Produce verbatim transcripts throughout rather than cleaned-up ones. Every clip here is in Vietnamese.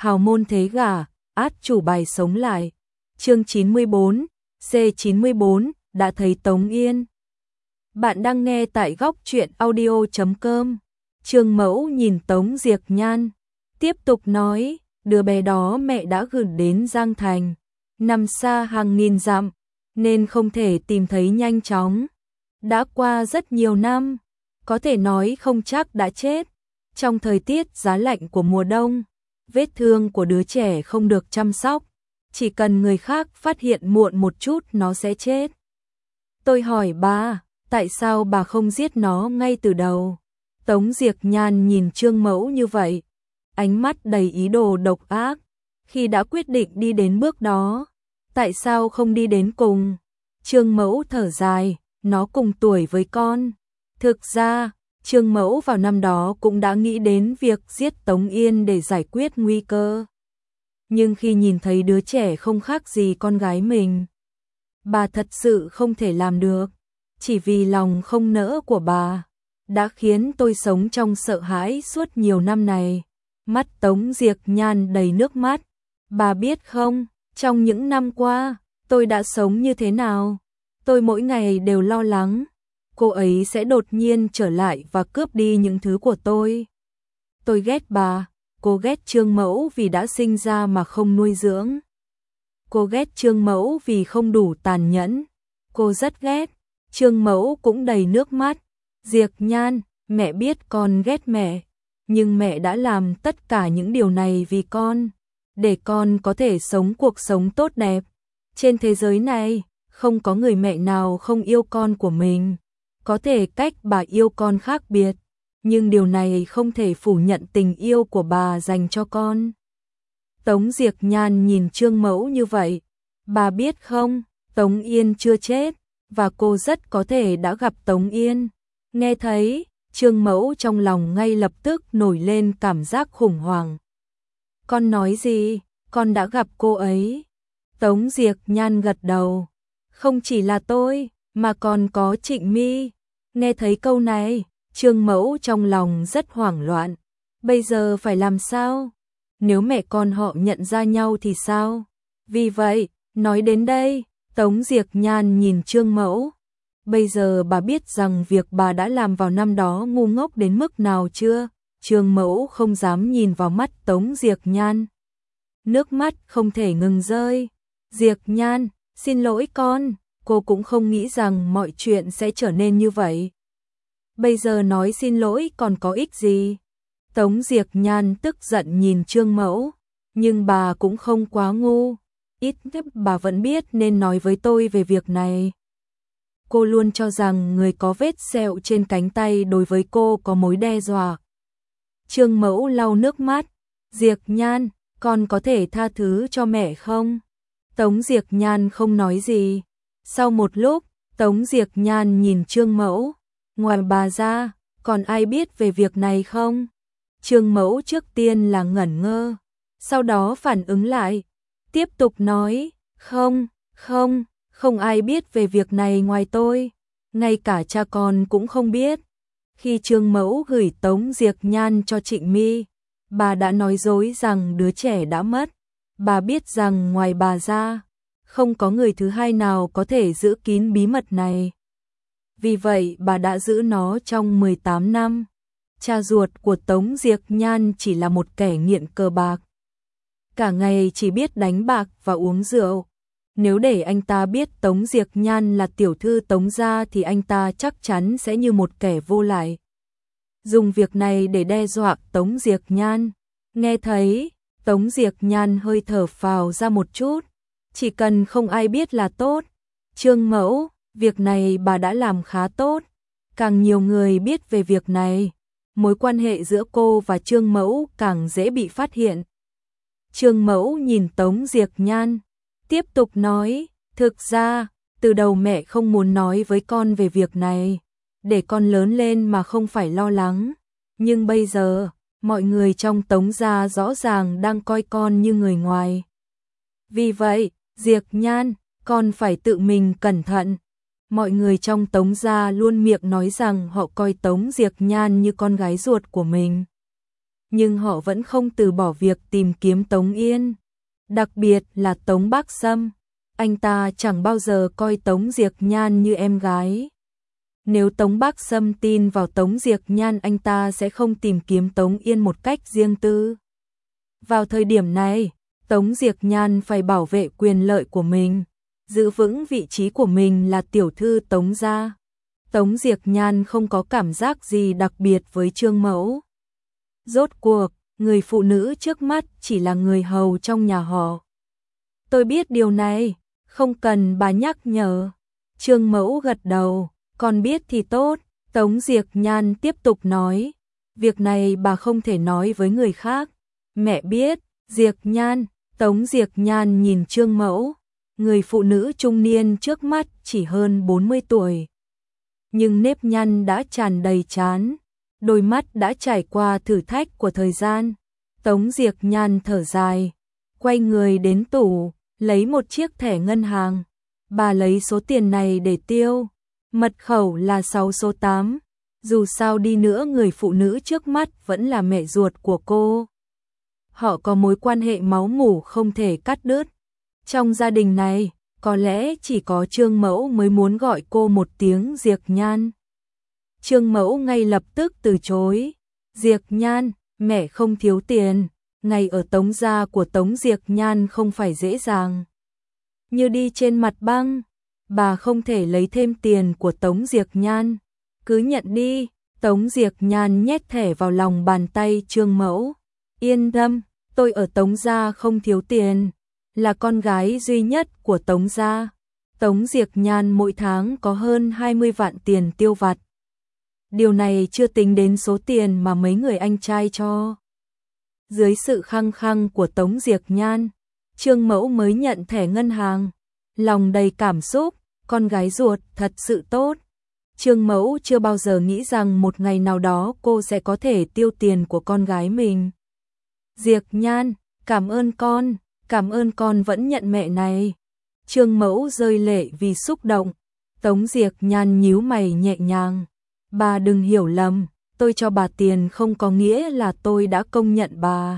hào môn thế gả, át chủ bài sống lại. Chương chín mươi bốn, C chín mươi bốn, đã thấy Tống Yên. Bạn đang nghe tại góc truyện audio chấm com. Trương Mẫu nhìn Tống Diệc Nhan, tiếp tục nói, đứa bé đó mẹ đã gửi đến Giang Thành, nằm xa hàng nghìn dặm, nên không thể tìm thấy nhanh chóng. Đã qua rất nhiều năm, có thể nói không chắc đã chết. Trong thời tiết giá lạnh của mùa đông, vết thương của đứa trẻ không được chăm sóc, chỉ cần người khác phát hiện muộn một chút nó sẽ chết. Tôi hỏi bà, tại sao bà không giết nó ngay từ đầu? Tống Diệc Nhan nhìn Trương Mẫu như vậy, ánh mắt đầy ý đồ độc ác. Khi đã quyết định đi đến bước đó, tại sao không đi đến cùng? Trương Mẫu thở dài, nó cùng tuổi với con. Thực ra, Trương Mẫu vào năm đó cũng đã nghĩ đến việc giết Tống Yên để giải quyết nguy cơ. Nhưng khi nhìn thấy đứa trẻ không khác gì con gái mình, bà thật sự không thể làm được. Chỉ vì lòng không nỡ của bà đã khiến tôi sống trong sợ hãi suốt nhiều năm này. Mắt Tống Diệc Nhan đầy nước mắt. Bà biết không, trong những năm qua, tôi đã sống như thế nào? Tôi mỗi ngày đều lo lắng cô ấy sẽ đột nhiên trở lại và cướp đi những thứ của tôi. Tôi ghét bà, cô ghét Trương Mẫu vì đã sinh ra mà không nuôi dưỡng. Cô ghét Trương Mẫu vì không đủ tàn nhẫn. Cô rất ghét. Trương Mẫu cũng đầy nước mắt. Diệc Nhan, mẹ biết con ghét mẹ, nhưng mẹ đã làm tất cả những điều này vì con, để con có thể sống cuộc sống tốt đẹp. Trên thế giới này, không có người mẹ nào không yêu con của mình. Có thể cách bà yêu con khác biệt, nhưng điều này không thể phủ nhận tình yêu của bà dành cho con. Tống Diệc Nhan nhìn Trương Mẫu như vậy. Bà biết không, Tống Yên chưa chết, và cô rất có thể đã gặp Tống Yên. Nghe thấy, Trương Mẫu trong lòng ngay lập tức nổi lên cảm giác khủng hoảng. Con nói gì? Con đã gặp cô ấy. Tống Diệc Nhan gật đầu. Không chỉ là tôi, mà còn có Trịnh My. Nghe thấy câu này, Trương Mẫu trong lòng rất hoảng loạn. Bây giờ phải làm sao? Nếu mẹ con họ nhận ra nhau thì sao? Vì vậy, nói đến đây, Tống Diệc Nhan nhìn Trương Mẫu. Bây giờ bà biết rằng việc bà đã làm vào năm đó ngu ngốc đến mức nào chưa? Trương Mẫu không dám nhìn vào mắt Tống Diệc Nhan. Nước mắt không thể ngừng rơi. Diệc Nhan, xin lỗi con. Cô cũng không nghĩ rằng mọi chuyện sẽ trở nên như vậy. Bây giờ nói xin lỗi còn có ích gì? Tống Diệc Nhan tức giận nhìn Trương Mẫu, nhưng bà cũng không quá ngu. Ít nhất bà vẫn biết nên nói với tôi về việc này. Cô luôn cho rằng người có vết sẹo trên cánh tay đối với cô có mối đe dọa. Trương Mẫu lau nước mắt. Diệc Nhan, con có thể tha thứ cho mẹ không? Tống Diệc Nhan không nói gì. Sau một lúc, Tống Diệc Nhan nhìn Trương Mẫu. Ngoài bà ra, còn ai biết về việc này không? Trương Mẫu trước tiên là ngẩn ngơ, sau đó phản ứng lại, tiếp tục nói, không, không, không ai biết về việc này ngoài tôi, ngay cả cha con cũng không biết. Khi Trương Mẫu gửi Tống Diệc Nhan cho Trịnh My, bà đã nói dối rằng đứa trẻ đã mất. Bà biết rằng ngoài bà ra, không có người thứ hai nào có thể giữ kín bí mật này. Vì vậy bà đã giữ nó trong mười tám năm. Cha ruột của Tống Diệc Nhan chỉ là một kẻ nghiện cờ bạc. Cả ngày chỉ biết đánh bạc và uống rượu. Nếu để anh ta biết Tống Diệc Nhan là tiểu thư Tống gia thì anh ta chắc chắn sẽ như một kẻ vô lại. Dùng việc này để đe dọa Tống Diệc Nhan. Nghe thấy, Tống Diệc Nhan hơi thở phào ra một chút. Chỉ cần không ai biết là tốt. Trương Mẫu, việc này bà đã làm khá tốt. Càng nhiều người biết về việc này, mối quan hệ giữa cô và Trương Mẫu càng dễ bị phát hiện. Trương Mẫu nhìn Tống Diệc Nhan, tiếp tục nói, thực ra, từ đầu mẹ không muốn nói với con về việc này, để con lớn lên mà không phải lo lắng. Nhưng bây giờ, mọi người trong Tống gia rõ ràng đang coi con như người ngoài. Vì vậy, Diệc Nhan, con phải tự mình cẩn thận. Mọi người trong Tống gia luôn miệng nói rằng họ coi Tống Diệc Nhan như con gái ruột của mình. nhưng họ vẫn không từ bỏ việc tìm kiếm Tống Yên. Đặc biệt là Tống Bác Sâm, anh ta chẳng bao giờ coi Tống Diệc Nhan như em gái. Nếu Tống Bác Sâm tin vào Tống Diệc Nhan, anh ta sẽ không tìm kiếm Tống Yên một cách riêng tư. Vào thời điểm này, Tống Diệc Nhan phải bảo vệ quyền lợi của mình, giữ vững vị trí của mình là tiểu thư Tống gia. Tống Diệc Nhan không có cảm giác gì đặc biệt với Trương Mẫu. Rốt cuộc, người phụ nữ trước mắt chỉ là người hầu trong nhà họ. Tôi biết điều này, không cần bà nhắc nhở. Trương Mẫu gật đầu, con biết thì tốt. Tống Diệc Nhan tiếp tục nói, việc này bà không thể nói với người khác. Mẹ biết. Diệc Nhan. Tống Diệc Nhan nhìn Trương Mẫu, người phụ nữ trung niên trước mắt chỉ hơn bốn mươi tuổi. Nhưng nếp nhăn đã tràn đầy trán, đôi mắt đã trải qua thử thách của thời gian. Tống Diệc Nhan thở dài, quay người đến tủ, lấy một chiếc thẻ ngân hàng. Bà lấy số tiền này để tiêu, mật khẩu là sáu số tám. Dù sao đi nữa người phụ nữ trước mắt vẫn là mẹ ruột của cô. Họ có mối quan hệ máu mủ không thể cắt đứt. Trong gia đình này, có lẽ chỉ có Trương Mẫu mới muốn gọi cô một tiếng Diệc Nhan. Trương Mẫu ngay lập tức từ chối. Diệc Nhan, mẹ không thiếu tiền, ngày ở Tống gia của Tống Diệc Nhan không phải dễ dàng. Như đi trên mặt băng, bà không thể lấy thêm tiền của Tống Diệc Nhan. Cứ nhận đi. Tống Diệc Nhan nhét thẻ vào lòng bàn tay Trương Mẫu. Yên tâm, tôi ở Tống gia không thiếu tiền, là con gái duy nhất của Tống gia. Tống Diệc Nhan mỗi tháng có hơn hai mươi vạn tiền tiêu vặt. Điều này chưa tính đến số tiền mà mấy người anh trai cho. Dưới sự khăng khăng của Tống Diệc Nhan, Trương Mẫu mới nhận thẻ ngân hàng, lòng đầy cảm xúc, con gái ruột thật sự tốt. Trương Mẫu chưa bao giờ nghĩ rằng một ngày nào đó cô sẽ có thể tiêu tiền của con gái mình. Diệc Nhan, cảm ơn con, cảm ơn con vẫn nhận mẹ này. Trương Mẫu rơi lệ vì xúc động. Tống Diệc Nhan nhíu mày nhẹ nhàng. Bà đừng hiểu lầm, tôi cho bà tiền không có nghĩa là tôi đã công nhận bà.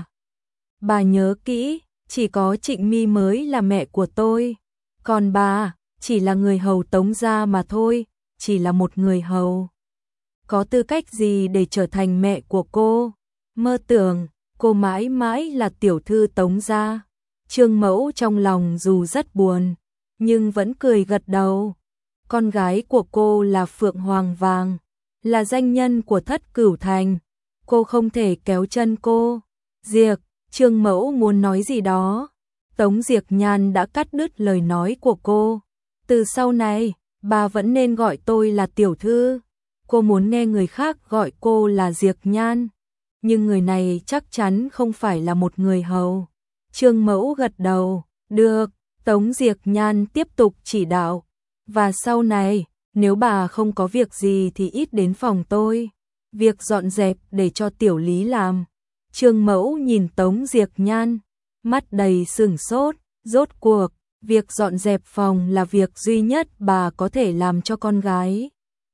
Bà nhớ kỹ, chỉ có Trịnh My mới là mẹ của tôi. Còn bà, chỉ là người hầu Tống gia mà thôi, chỉ là một người hầu. Có tư cách gì để trở thành mẹ của cô? Mơ tưởng, cô mãi mãi là tiểu thư Tống gia. Trương Mẫu trong lòng dù rất buồn, nhưng vẫn cười gật đầu. Con gái của cô là Phượng Hoàng Vàng, là danh nhân của Thất Cửu Thành. Cô không thể kéo chân cô. Diệc, Trương Mẫu muốn nói gì đó. Tống Diệc Nhan đã cắt đứt lời nói của cô. Từ sau này, bà vẫn nên gọi tôi là tiểu thư. Cô muốn nghe người khác gọi cô là Diệc Nhan, nhưng người này chắc chắn không phải là một người hầu. Trương Mẫu gật đầu, được. Tống Diệc Nhan tiếp tục chỉ đạo. Và sau này, nếu bà không có việc gì thì ít đến phòng tôi. Việc dọn dẹp để cho tiểu Lý làm. Trương Mẫu nhìn Tống Diệc Nhan, mắt đầy sửng sốt. Rốt cuộc, việc dọn dẹp phòng là việc duy nhất bà có thể làm cho con gái.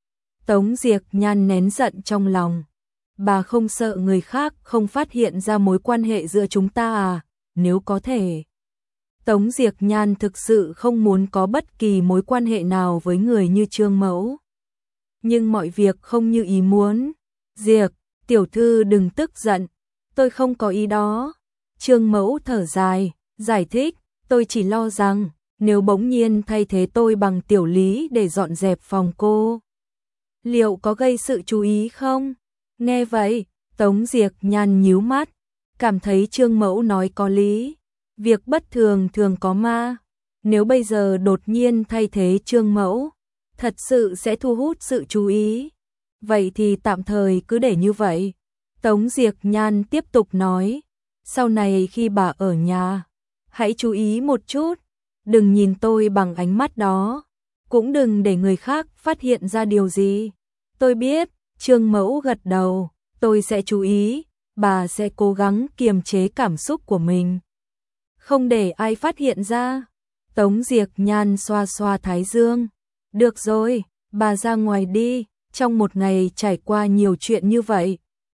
Tống Diệc Nhan nén giận trong lòng. Bà không sợ người khác không phát hiện ra mối quan hệ giữa chúng ta à? Nếu có thể. Tống Diệc Nhan thực sự không muốn có bất kỳ mối quan hệ nào với người như Trương Mẫu. Nhưng mọi việc không như ý muốn. Diệc, tiểu thư đừng tức giận. Tôi không có ý đó. Trương Mẫu thở dài, giải thích. Tôi chỉ lo rằng, nếu bỗng nhiên thay thế tôi bằng tiểu Lý để dọn dẹp phòng cô, liệu có gây sự chú ý không? Nghe vậy, Tống Diệc Nhan nhíu mắt, cảm thấy Trương Mẫu nói có lý. Việc bất thường thường có ma. Nếu bây giờ đột nhiên thay thế Trương Mẫu, thật sự sẽ thu hút sự chú ý. Vậy thì tạm thời cứ để như vậy. Tống Diệc Nhan tiếp tục nói, sau này khi bà ở nhà, hãy chú ý một chút, đừng nhìn tôi bằng ánh mắt đó, cũng đừng để người khác phát hiện ra điều gì. Tôi biết. Trương Mẫu gật đầu, tôi sẽ chú ý, bà sẽ cố gắng kiềm chế cảm xúc của mình, không để ai phát hiện ra. Tống Diệc Nhan xoa xoa thái dương. Được rồi, bà ra ngoài đi, trong một ngày trải qua nhiều chuyện như vậy,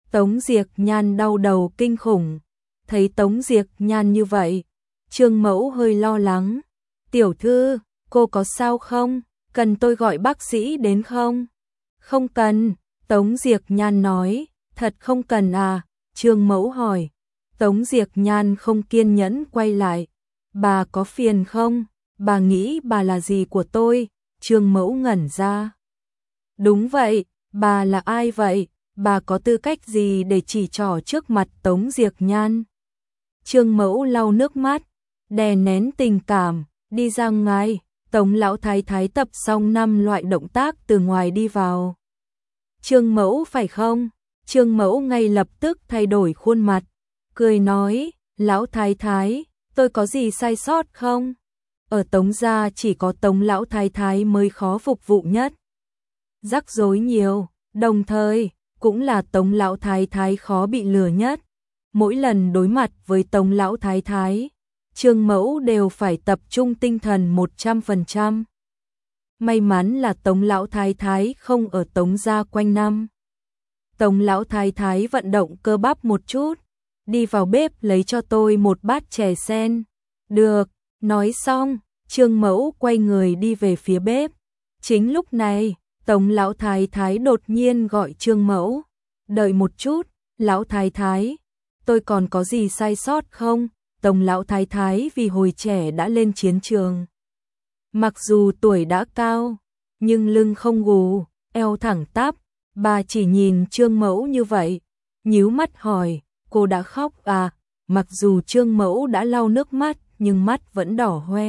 Tống Diệc Nhan đau đầu kinh khủng. Thấy Tống Diệc Nhan như vậy, Trương Mẫu hơi lo lắng. Tiểu thư, cô có sao không? Cần tôi gọi bác sĩ đến không? Không cần, Tống Diệc Nhan nói. Thật không cần à? Trương Mẫu hỏi. Tống Diệc Nhan không kiên nhẫn quay lại. Bà có phiền không? Bà nghĩ bà là gì của tôi? Trương Mẫu ngẩn ra. Đúng vậy, bà là ai vậy? Bà có tư cách gì để chỉ trỏ trước mặt Tống Diệc Nhan? Trương Mẫu lau nước mắt, đè nén tình cảm, đi ra ngoài. Tống lão thái thái tập xong năm loại động tác từ ngoài đi vào. Trương Mẫu phải không? Trương Mẫu ngay lập tức thay đổi khuôn mặt, cười nói, lão thái thái, tôi có gì sai sót không? Ở Tống gia chỉ có Tống lão thái thái mới khó phục vụ nhất. Rắc rối nhiều, đồng thời cũng là Tống lão thái thái khó bị lừa nhất. Mỗi lần đối mặt với Tống lão thái thái, Trương Mẫu đều phải tập trung tinh thần một trăm phần trăm. May mắn là Tống lão thái thái không ở Tống gia quanh năm. Tống lão thái thái vận động cơ bắp một chút, đi vào bếp lấy cho tôi một bát chè sen. Được, nói xong, Trương Mẫu quay người đi về phía bếp. Chính lúc này, Tống lão thái thái đột nhiên gọi Trương Mẫu. Đợi một chút, lão thái thái, tôi còn có gì sai sót không? Tống lão thái thái vì hồi trẻ đã lên chiến trường. Mặc dù tuổi đã cao, nhưng lưng không gù, eo thẳng tắp. Bà chỉ nhìn Trương Mẫu như vậy, nhíu mắt hỏi, cô đã khóc à? Mặc dù Trương Mẫu đã lau nước mắt, nhưng mắt vẫn đỏ hoe.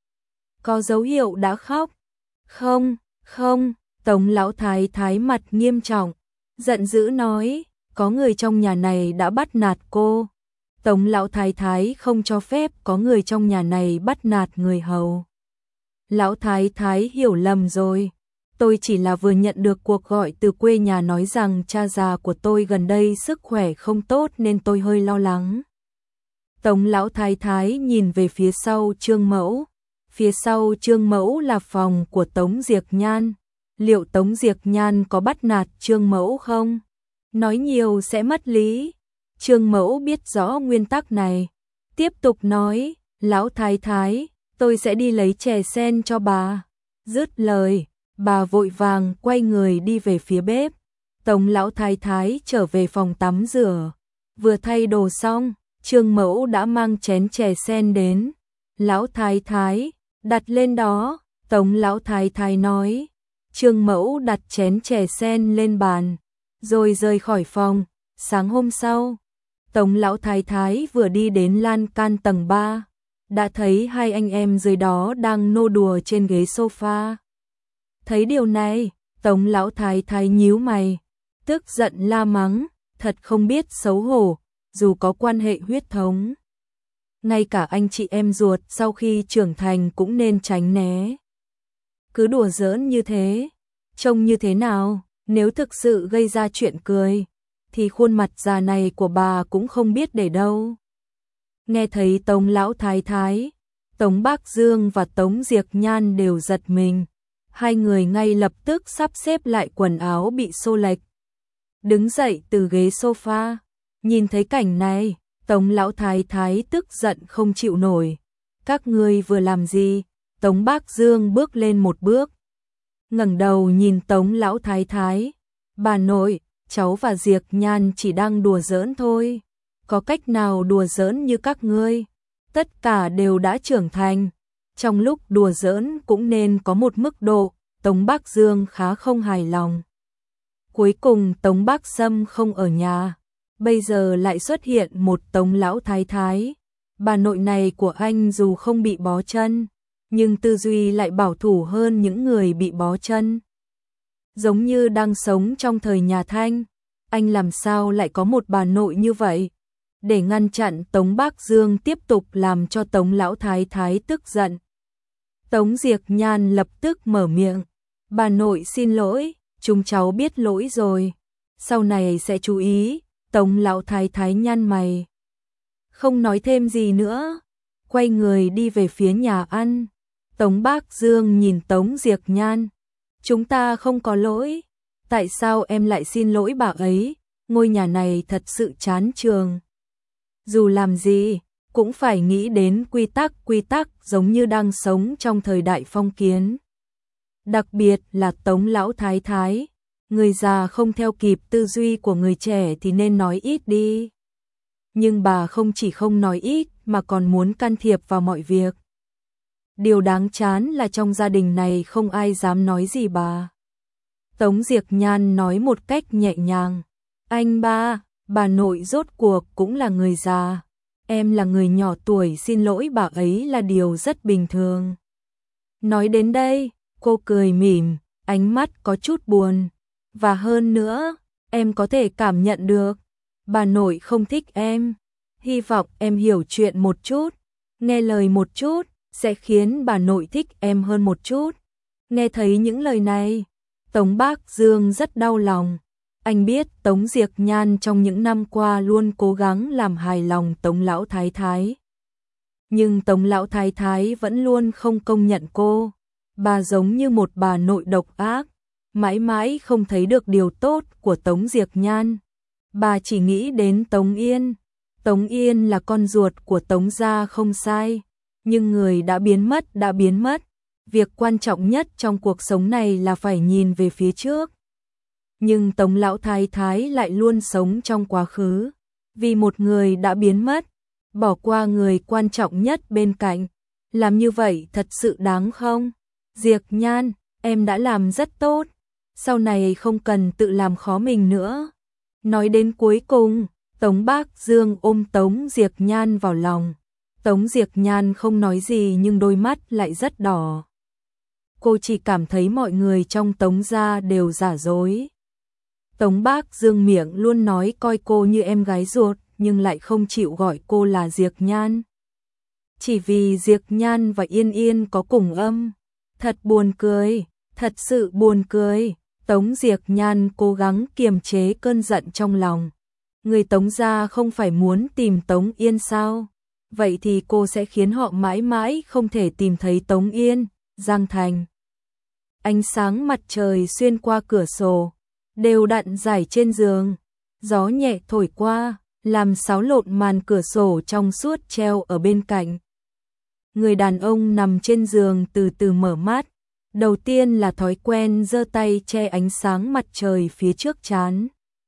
Có dấu hiệu đã khóc? Không, không, Tống lão thái thái mặt nghiêm trọng, giận dữ nói, có người trong nhà này đã bắt nạt cô. Tống lão thái thái không cho phép có người trong nhà này bắt nạt người hầu. Lão thái thái hiểu lầm rồi. Tôi chỉ là vừa nhận được cuộc gọi từ quê nhà nói rằng cha già của tôi gần đây sức khỏe không tốt nên tôi hơi lo lắng. Tống lão thái thái nhìn về phía sau Trương Mẫu. Phía sau Trương Mẫu là phòng của Tống Diệc Nhan. Liệu Tống Diệc Nhan có bắt nạt Trương Mẫu không? Nói nhiều sẽ mất lý. Trương Mẫu biết rõ nguyên tắc này. Tiếp tục nói, lão thái thái, tôi sẽ đi lấy chè sen cho bà. Dứt lời, bà vội vàng quay người đi về phía bếp. Tống lão thái thái trở về phòng tắm rửa. Vừa thay đồ xong, Trương Mẫu đã mang chén chè sen đến. Lão thái thái, đặt lên đó. Tống lão thái thái nói. Trương Mẫu đặt chén chè sen lên bàn, rồi rời khỏi phòng. Sáng hôm sau, Tống lão thái thái vừa đi đến lan can tầng ba, đã thấy hai anh em dưới đó đang nô đùa trên ghế sofa. Thấy điều này, Tống lão thái thái nhíu mày, tức giận la mắng, thật không biết xấu hổ, dù có quan hệ huyết thống. Ngay cả anh chị em ruột sau khi trưởng thành cũng nên tránh né. Cứ đùa giỡn như thế, trông như thế nào, nếu thực sự gây ra chuyện cười, thì khuôn mặt già này của bà cũng không biết để đâu. Nghe thấy Tống lão thái thái, Tống Bác Dương và Tống Diệc Nhan đều giật mình. Hai người ngay lập tức sắp xếp lại quần áo bị xô lệch. Đứng dậy từ ghế sofa, nhìn thấy cảnh này, Tống lão thái thái tức giận không chịu nổi. Các ngươi vừa làm gì? Tống Bác Dương bước lên một bước, ngẩng đầu nhìn Tống lão thái thái. Bà nội, cháu và Diệc Nhan chỉ đang đùa giỡn thôi. Có cách nào đùa giỡn như các ngươi? Tất cả đều đã trưởng thành. Trong lúc đùa giỡn cũng nên có một mức độ. Tống Bác Dương khá không hài lòng. Cuối cùng Tống Bác Sâm không ở nhà. Bây giờ lại xuất hiện một Tống lão thái thái. Bà nội này của anh dù không bị bó chân, nhưng tư duy lại bảo thủ hơn những người bị bó chân. Giống như đang sống trong thời nhà Thanh. Anh làm sao lại có một bà nội như vậy? Để ngăn chặn Tống Bác Dương tiếp tục làm cho Tống lão thái thái tức giận, Tống Diệc Nhan lập tức mở miệng. Bà nội xin lỗi, chúng cháu biết lỗi rồi. Sau này sẽ chú ý. Tống lão thái thái nhăn mày, không nói thêm gì nữa, quay người đi về phía nhà ăn. Tống Bác Dương nhìn Tống Diệc Nhan. Chúng ta không có lỗi. Tại sao em lại xin lỗi bà ấy? ngôi nhà này thật sự chán trường. Dù làm gì, cũng phải nghĩ đến quy tắc, quy tắc giống như đang sống trong thời đại phong kiến. Đặc biệt là Tống lão thái thái, người già không theo kịp tư duy của người trẻ thì nên nói ít đi. Nhưng bà không chỉ không nói ít mà còn muốn can thiệp vào mọi việc. Điều đáng chán là trong gia đình này không ai dám nói gì bà. Tống Diệc Nhan nói một cách nhẹ nhàng. Anh ba, bà nội rốt cuộc cũng là người già. Em là người nhỏ tuổi, xin lỗi bà ấy là điều rất bình thường. Nói đến đây, cô cười mỉm, ánh mắt có chút buồn. Và hơn nữa, em có thể cảm nhận được, bà nội không thích em. Hy vọng em hiểu chuyện một chút, nghe lời một chút, sẽ khiến bà nội thích em hơn một chút. Nghe thấy những lời này, Tống Bác Dương rất đau lòng. Anh biết Tống Diệc Nhan trong những năm qua luôn cố gắng làm hài lòng Tống lão thái thái. Nhưng Tống lão thái thái vẫn luôn không công nhận cô. Bà giống như một bà nội độc ác, mãi mãi không thấy được điều tốt của Tống Diệc Nhan. Bà chỉ nghĩ đến Tống Yên. Tống Yên là con ruột của Tống gia không sai, nhưng người đã biến mất đã biến mất. Việc quan trọng nhất trong cuộc sống này là phải nhìn về phía trước. Nhưng Tống lão thái thái lại luôn sống trong quá khứ, vì một người đã biến mất, bỏ qua người quan trọng nhất bên cạnh. Làm như vậy thật sự đáng không? Diệc Nhan, em đã làm rất tốt, sau này không cần tự làm khó mình nữa. Nói đến cuối cùng, Tống Bác Dương ôm Tống Diệc Nhan vào lòng. Tống Diệc Nhan không nói gì nhưng đôi mắt lại rất đỏ. Cô chỉ cảm thấy mọi người trong Tống gia đều giả dối. Tống Bác Dương miệng luôn nói coi cô như em gái ruột, nhưng lại không chịu gọi cô là Diệc Nhan. Chỉ vì Diệc Nhan và Yên Yên có cùng âm. Thật buồn cười, thật sự buồn cười. Tống Diệc Nhan cố gắng kiềm chế cơn giận trong lòng. Người Tống gia không phải muốn tìm Tống Yên sao? Vậy thì cô sẽ khiến họ mãi mãi không thể tìm thấy Tống Yên. Giang Thành. Ánh sáng mặt trời xuyên qua cửa sổ, đều đặn rải trên giường. Gió nhẹ thổi qua, làm xáo lộn màn cửa sổ trong suốt treo ở bên cạnh. Người đàn ông nằm trên giường từ từ mở mắt. Đầu tiên là thói quen giơ tay che ánh sáng mặt trời phía trước trán.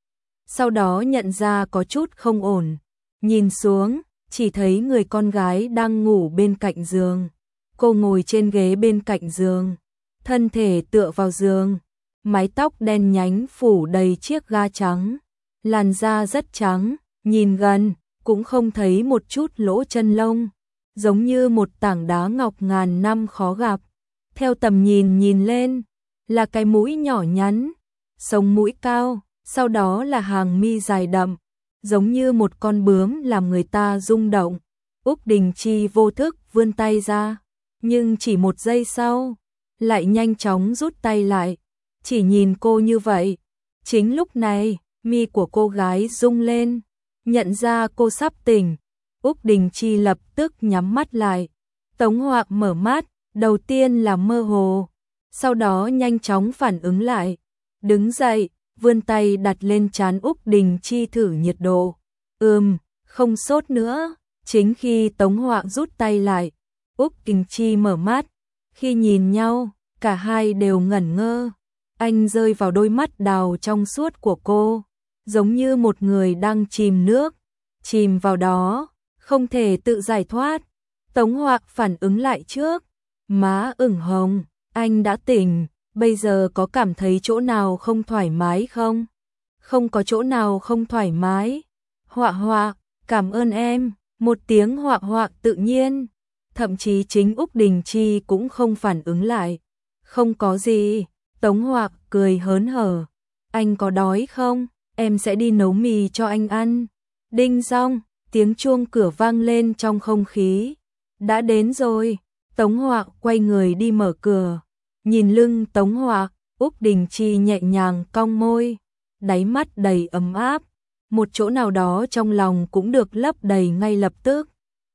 Sau đó nhận ra có chút không ổn. Nhìn xuống, chỉ thấy người con gái đang ngủ bên cạnh giường. Cô ngồi trên ghế bên cạnh giường, thân thể tựa vào giường. Mái tóc đen nhánh phủ đầy chiếc ga trắng. Làn da rất trắng, nhìn gần, cũng không thấy một chút lỗ chân lông. Giống như một tảng đá ngọc ngàn năm khó gặp. Theo tầm nhìn nhìn lên, là cái mũi nhỏ nhắn, sống mũi cao, sau đó là hàng mi dài đậm, giống như một con bướm làm người ta rung động. Úc Đình Chi vô thức vươn tay ra, nhưng chỉ một giây sau, lại nhanh chóng rút tay lại, chỉ nhìn cô như vậy. Chính lúc này, mi của cô gái rung lên, nhận ra cô sắp tỉnh. Úc Đình Chi lập tức nhắm mắt lại. Tống Hoạc mở mắt, đầu tiên là mơ hồ, sau đó nhanh chóng phản ứng lại, đứng dậy, vươn tay đặt lên trán Úc Đình Chi thử nhiệt độ. Ừm, không sốt nữa. Chính khi Tống Hoạc rút tay lại, Úc Đình Chi mở mắt, khi nhìn nhau, cả hai đều ngẩn ngơ. Anh rơi vào đôi mắt đào trong suốt của cô, giống như một người đang chìm nước, chìm vào đó, không thể tự giải thoát. Tống Hoạc phản ứng lại trước, má ửng hồng, anh đã tỉnh, bây giờ có cảm thấy chỗ nào không thoải mái không? Không có chỗ nào không thoải mái. Họa họa, cảm ơn em, một tiếng họa họa tự nhiên, thậm chí chính Úc Đình Chi cũng không phản ứng lại. Không có gì. Tống Hoạc cười hớn hở, anh có đói không? Em sẽ đi nấu mì cho anh ăn. Đinh dong, tiếng chuông cửa vang lên trong không khí. Đã đến rồi. Tống Hoạc quay người đi mở cửa. Nhìn lưng Tống Hoạc, Úc Đình Chi nhẹ nhàng cong môi, đáy mắt đầy ấm áp, một chỗ nào đó trong lòng cũng được lấp đầy ngay lập tức.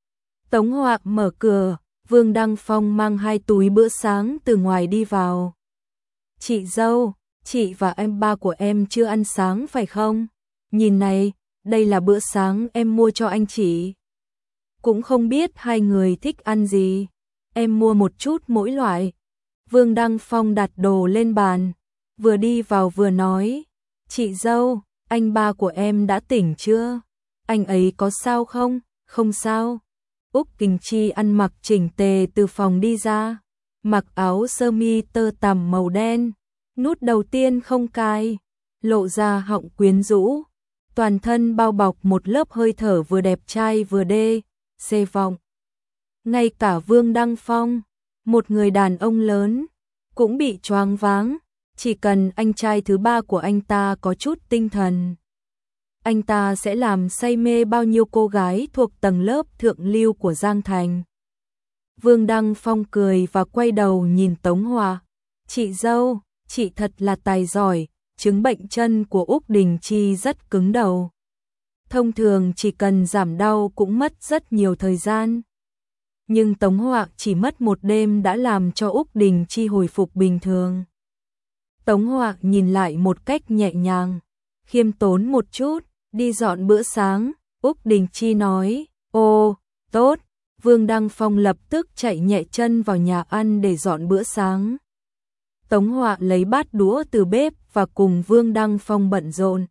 Tống Hoạc mở cửa, Vương Đăng Phong mang hai túi bữa sáng từ ngoài đi vào. Chị dâu, chị và em ba của em chưa ăn sáng phải không? nhìn này, đây là bữa sáng em mua cho anh chị. Cũng không biết hai người thích ăn gì, em mua một chút mỗi loại. Vương Đăng Phong đặt đồ lên bàn, vừa đi vào vừa nói, chị dâu, anh ba của em đã tỉnh chưa? Anh ấy có sao không? Không sao. Úc Kình Chi ăn mặc chỉnh tề từ phòng đi ra, mặc áo sơ mi tơ tằm màu đen, nút đầu tiên không cài, lộ ra họng quyến rũ, toàn thân bao bọc một lớp hơi thở vừa đẹp trai vừa đê, xê vọng. Ngay cả Vương Đăng Phong, một người đàn ông lớn, cũng bị choáng váng, chỉ cần anh trai thứ ba của anh ta có chút tinh thần, anh ta sẽ làm say mê bao nhiêu cô gái thuộc tầng lớp thượng lưu của Giang Thành. Vương Đăng Phong cười và quay đầu nhìn Tống Hòa, chị dâu, chị thật là tài giỏi, chứng bệnh chân của Úc Đình Chi rất cứng đầu. Thông thường chỉ cần giảm đau cũng mất rất nhiều thời gian. Nhưng Tống Hòa chỉ mất một đêm đã làm cho Úc Đình Chi hồi phục bình thường. Tống Hòa nhìn lại một cách nhẹ nhàng, khiêm tốn một chút, đi dọn bữa sáng. Úc Đình Chi nói, ô, tốt. Vương Đăng Phong lập tức chạy nhẹ chân vào nhà ăn để dọn bữa sáng. Tống Hòa lấy bát đũa từ bếp và cùng Vương Đăng Phong bận rộn.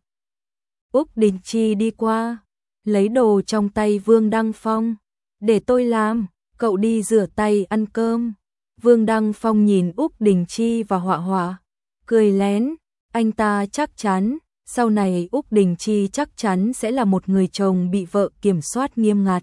Úc Đình Chi đi qua, lấy đồ trong tay Vương Đăng Phong, để tôi làm, cậu đi rửa tay ăn cơm. Vương Đăng Phong nhìn Úc Đình Chi và Họa Họa, cười lén, anh ta chắc chắn, sau này Úc Đình Chi chắc chắn sẽ là một người chồng bị vợ kiểm soát nghiêm ngặt,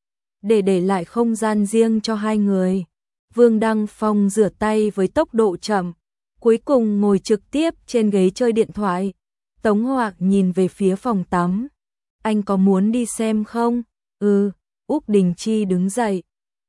để để lại không gian riêng cho hai người. Vương Đăng Phong rửa tay với tốc độ chậm, cuối cùng ngồi trực tiếp trên ghế chơi điện thoại. Tống Hòa nhìn về phía phòng tắm, anh có muốn đi xem không? Ừ. Úc Đình Chi đứng dậy,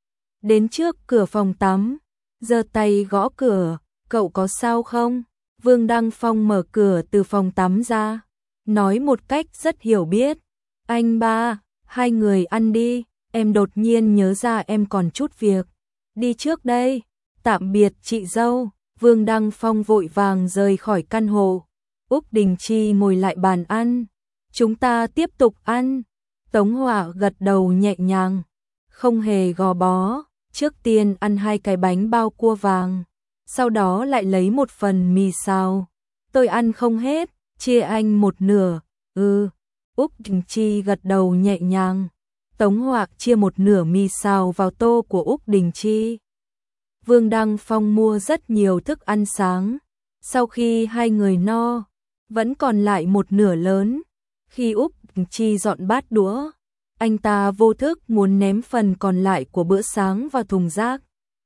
đến trước cửa phòng tắm, giơ tay gõ cửa, cậu có sao không? Vương Đăng Phong mở cửa từ phòng tắm ra, nói một cách rất hiểu biết, anh ba, hai người ăn đi, em đột nhiên nhớ ra em còn chút việc, đi trước đây, tạm biệt chị dâu. Vương Đăng Phong vội vàng rời khỏi căn hộ. Úc Đình Chi ngồi lại bàn ăn, chúng ta tiếp tục ăn. Tống Hòa gật đầu nhẹ nhàng, không hề gò bó, trước tiên ăn hai cái bánh bao cua vàng, sau đó lại lấy một phần mì xào. Tôi ăn không hết, chia anh một nửa. Ừ. Úc Đình Chi gật đầu nhẹ nhàng. Tống Hòa chia một nửa mì xào vào tô của Úc Đình Chi. Vương Đăng Phong mua rất nhiều thức ăn sáng. Sau khi hai người no, vẫn còn lại một nửa lớn. Khi Úc Đình Chi dọn bát đũa, anh ta vô thức muốn ném phần còn lại của bữa sáng vào thùng rác.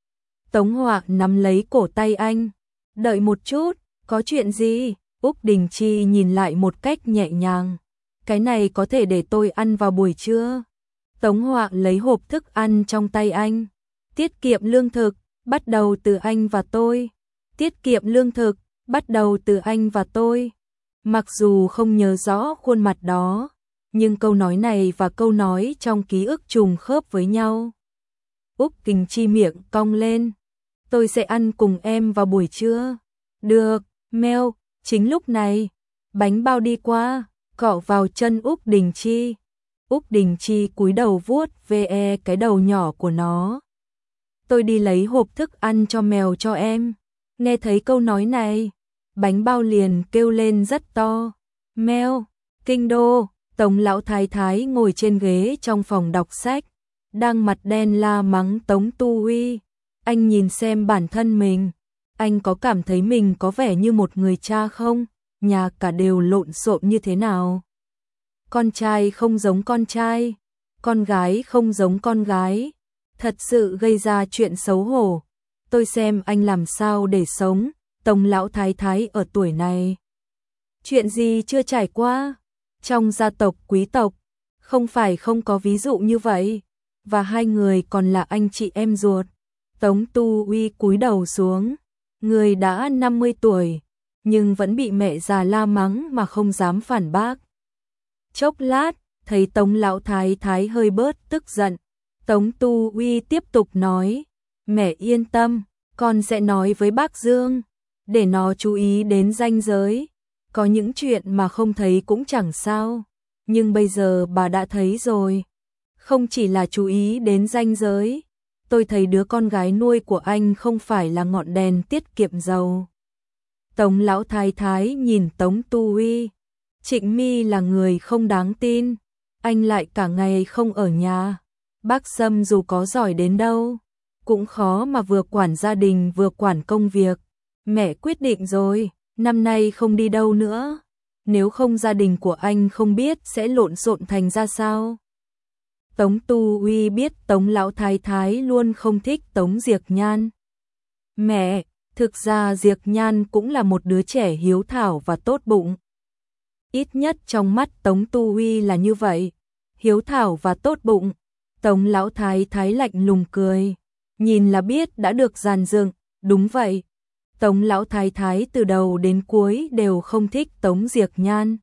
Tống Hòa nắm lấy cổ tay anh, đợi một chút, có chuyện gì? Úc Đình Chi nhìn lại một cách nhẹ nhàng, cái này có thể để tôi ăn vào buổi trưa. Tống Hòa lấy hộp thức ăn trong tay anh, tiết kiệm lương thực, bắt đầu từ anh và tôi. Tiết kiệm lương thực, bắt đầu từ anh và tôi. Mặc dù không nhớ rõ khuôn mặt đó, nhưng câu nói này và câu nói trong ký ức trùng khớp với nhau. Úc Kình Chi miệng cong lên, tôi sẽ ăn cùng em vào buổi trưa. Được, Meo. Chính lúc này, bánh bao đi qua, cọ vào chân Úc Đình Chi. Úc Đình Chi cúi đầu vuốt ve cái đầu nhỏ của nó. Tôi đi lấy hộp thức ăn cho mèo cho em. Nghe thấy câu nói này, bánh bao liền kêu lên rất to. Meo, kinh đô. Tống lão thái thái ngồi trên ghế trong phòng đọc sách, đang mặt đen la mắng Tống Tu Huy. Anh nhìn xem bản thân mình, anh có cảm thấy mình có vẻ như một người cha không? Nhà cả đều lộn xộn như thế nào? Con trai không giống con trai, con gái không giống con gái, thật sự gây ra chuyện xấu hổ. Tôi xem anh làm sao để sống, Tống lão thái thái ở tuổi này. Chuyện gì chưa trải qua? Trong gia tộc quý tộc, không phải không có ví dụ như vậy, và hai người còn là anh chị em ruột. Tống Tu Uy cúi đầu xuống, người đã năm mươi tuổi, nhưng vẫn bị mẹ già la mắng mà không dám phản bác. Chốc lát, thấy Tống lão thái thái hơi bớt tức giận, Tống Tu Uy tiếp tục nói, mẹ yên tâm, con sẽ nói với bác Dương, để nó chú ý đến ranh giới. có những chuyện mà không thấy cũng chẳng sao, nhưng bây giờ bà đã thấy rồi. Không chỉ là chú ý đến ranh giới, tôi thấy đứa con gái nuôi của anh không phải là ngọn đèn tiết kiệm dầu. Tống lão thái thái nhìn Tống Tu Uy, Trịnh My là người không đáng tin, anh lại cả ngày không ở nhà. Bác Sâm dù có giỏi đến đâu, cũng khó mà vừa quản gia đình vừa quản công việc. Mẹ quyết định rồi, năm nay không đi đâu nữa, nếu không gia đình của anh không biết sẽ lộn xộn thành ra sao. Tống Tu Uy biết Tống lão thái thái luôn không thích Tống Diệc Nhan. Mẹ, thực ra Diệc Nhan cũng là một đứa trẻ hiếu thảo và tốt bụng. Ít nhất trong mắt Tống Tu Uy là như vậy, hiếu thảo và tốt bụng. Tống lão thái thái lạnh lùng cười, nhìn là biết đã được dàn dựng, đúng vậy. Tống lão thái thái từ đầu đến cuối đều không thích Tống Diệc Nhan.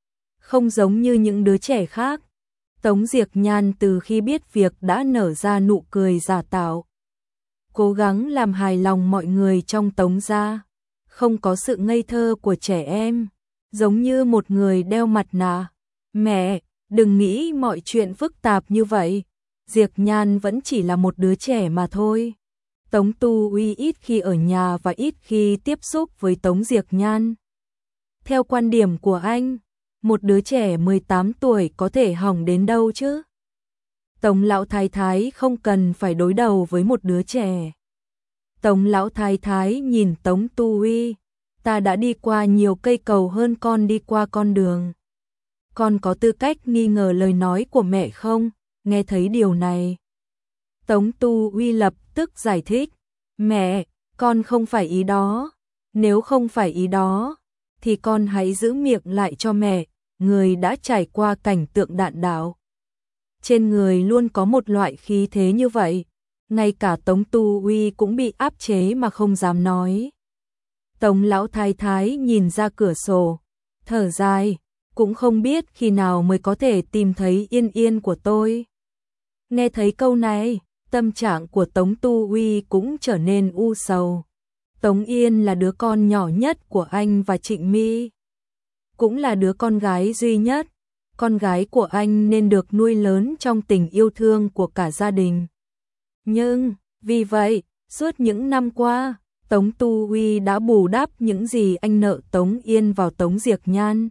Không giống như những đứa trẻ khác, Tống Diệc Nhan từ khi biết việc đã nở ra nụ cười giả tạo. Cố gắng làm hài lòng mọi người trong Tống gia, không có sự ngây thơ của trẻ em, giống như một người đeo mặt nạ. Mẹ, đừng nghĩ mọi chuyện phức tạp như vậy, Diệc Nhan vẫn chỉ là một đứa trẻ mà thôi. Tống Tu Uy ít khi ở nhà và ít khi tiếp xúc với Tống Diệc Nhan. Theo quan điểm của anh, một đứa trẻ mười tám tuổi có thể hỏng đến đâu chứ? Tống lão thái thái không cần phải đối đầu với một đứa trẻ. Tống lão thái thái nhìn Tống Tu Uy, ta đã đi qua nhiều cây cầu hơn con đi qua con đường. Con có tư cách nghi ngờ lời nói của mẹ không? Nghe thấy điều này, Tống Tu Uy lập tức giải thích, mẹ, con không phải ý đó, nếu không phải ý đó, thì con hãy giữ miệng lại cho mẹ, người đã trải qua cảnh tượng đạn đạo. Trên người luôn có một loại khí thế như vậy, ngay cả Tống Tu Uy cũng bị áp chế mà không dám nói. Tống lão thái thái nhìn ra cửa sổ, thở dài, cũng không biết khi nào mới có thể tìm thấy Yên Yên của tôi. Nghe thấy câu này, tâm trạng của Tống Tu Uy cũng trở nên u sầu. Tống Yên là đứa con nhỏ nhất của anh và Trịnh My, cũng là đứa con gái duy nhất. Con gái của anh nên được nuôi lớn trong tình yêu thương của cả gia đình. Nhưng, vì vậy, suốt những năm qua, Tống Tu Uy đã bù đắp những gì anh nợ Tống Yên vào Tống Diệc Nhan.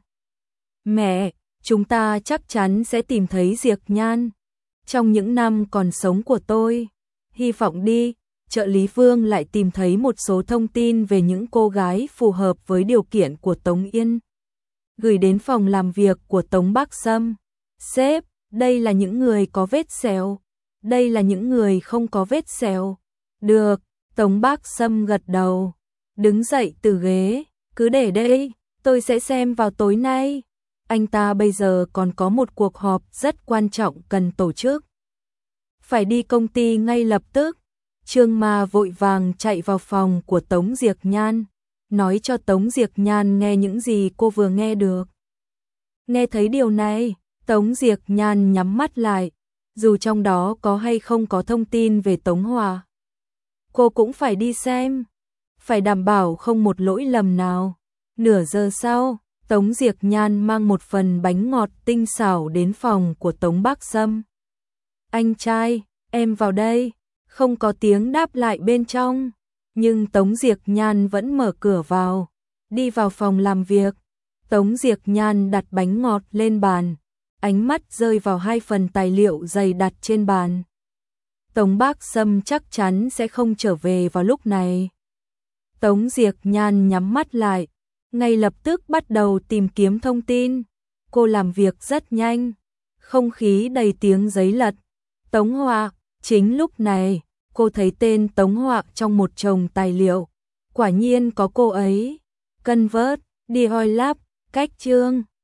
Mẹ, chúng ta chắc chắn sẽ tìm thấy Diệc Nhan trong những năm còn sống của tôi. Hy vọng đi, trợ lý Vương lại tìm thấy một số thông tin về những cô gái phù hợp với điều kiện của Tống Yên, gửi đến phòng làm việc của Tống Bắc Sâm. Sếp, đây là những người có vết sẹo, đây là những người không có vết sẹo. Được, Tống Bắc Sâm gật đầu, đứng dậy từ ghế, cứ để đây, tôi sẽ xem vào tối nay. Anh ta bây giờ còn có một cuộc họp rất quan trọng cần tổ chức, phải đi công ty ngay lập tức. Trương Ma vội vàng chạy vào phòng của Tống Diệc Nhan, nói cho Tống Diệc Nhan nghe những gì cô vừa nghe được. Nghe thấy điều này, Tống Diệc Nhan nhắm mắt lại, dù trong đó có hay không có thông tin về Tống Hòa, cô cũng phải đi xem, phải đảm bảo không một lỗi lầm nào. Nửa giờ sau, Tống Diệc Nhan mang một phần bánh ngọt tinh xảo đến phòng của Tống Bắc Sâm. Anh trai, em vào đây. Không có tiếng đáp lại bên trong, nhưng Tống Diệc Nhan vẫn mở cửa vào, đi vào phòng làm việc. Tống Diệc Nhan đặt bánh ngọt lên bàn, ánh mắt rơi vào hai phần tài liệu dày đặt trên bàn. Tống Bắc Sâm chắc chắn sẽ không trở về vào lúc này. Tống Diệc Nhan nhắm mắt lại, ngay lập tức bắt đầu tìm kiếm thông tin. Cô làm việc rất nhanh, không khí đầy tiếng giấy lật. Tống Hòa. Chính lúc này, cô thấy tên Tống Họa trong một chồng tài liệu. Quả nhiên có cô ấy. Convert, Dior Lab, cách chương.